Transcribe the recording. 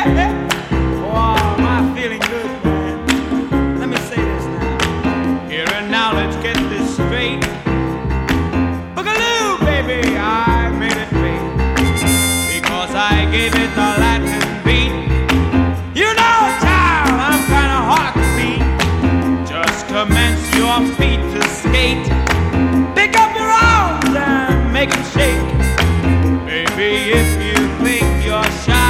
Wow, am I feeling good, man? Let me say this now. Here and now, let's get this straight. Boogaloo, baby, I made it great because I gave it the Latin beat. You know, child, I'm kinda hard to beat. Just commence your feet to skate. Pick up your arms and make 'em shake. Baby, if you think you're shy,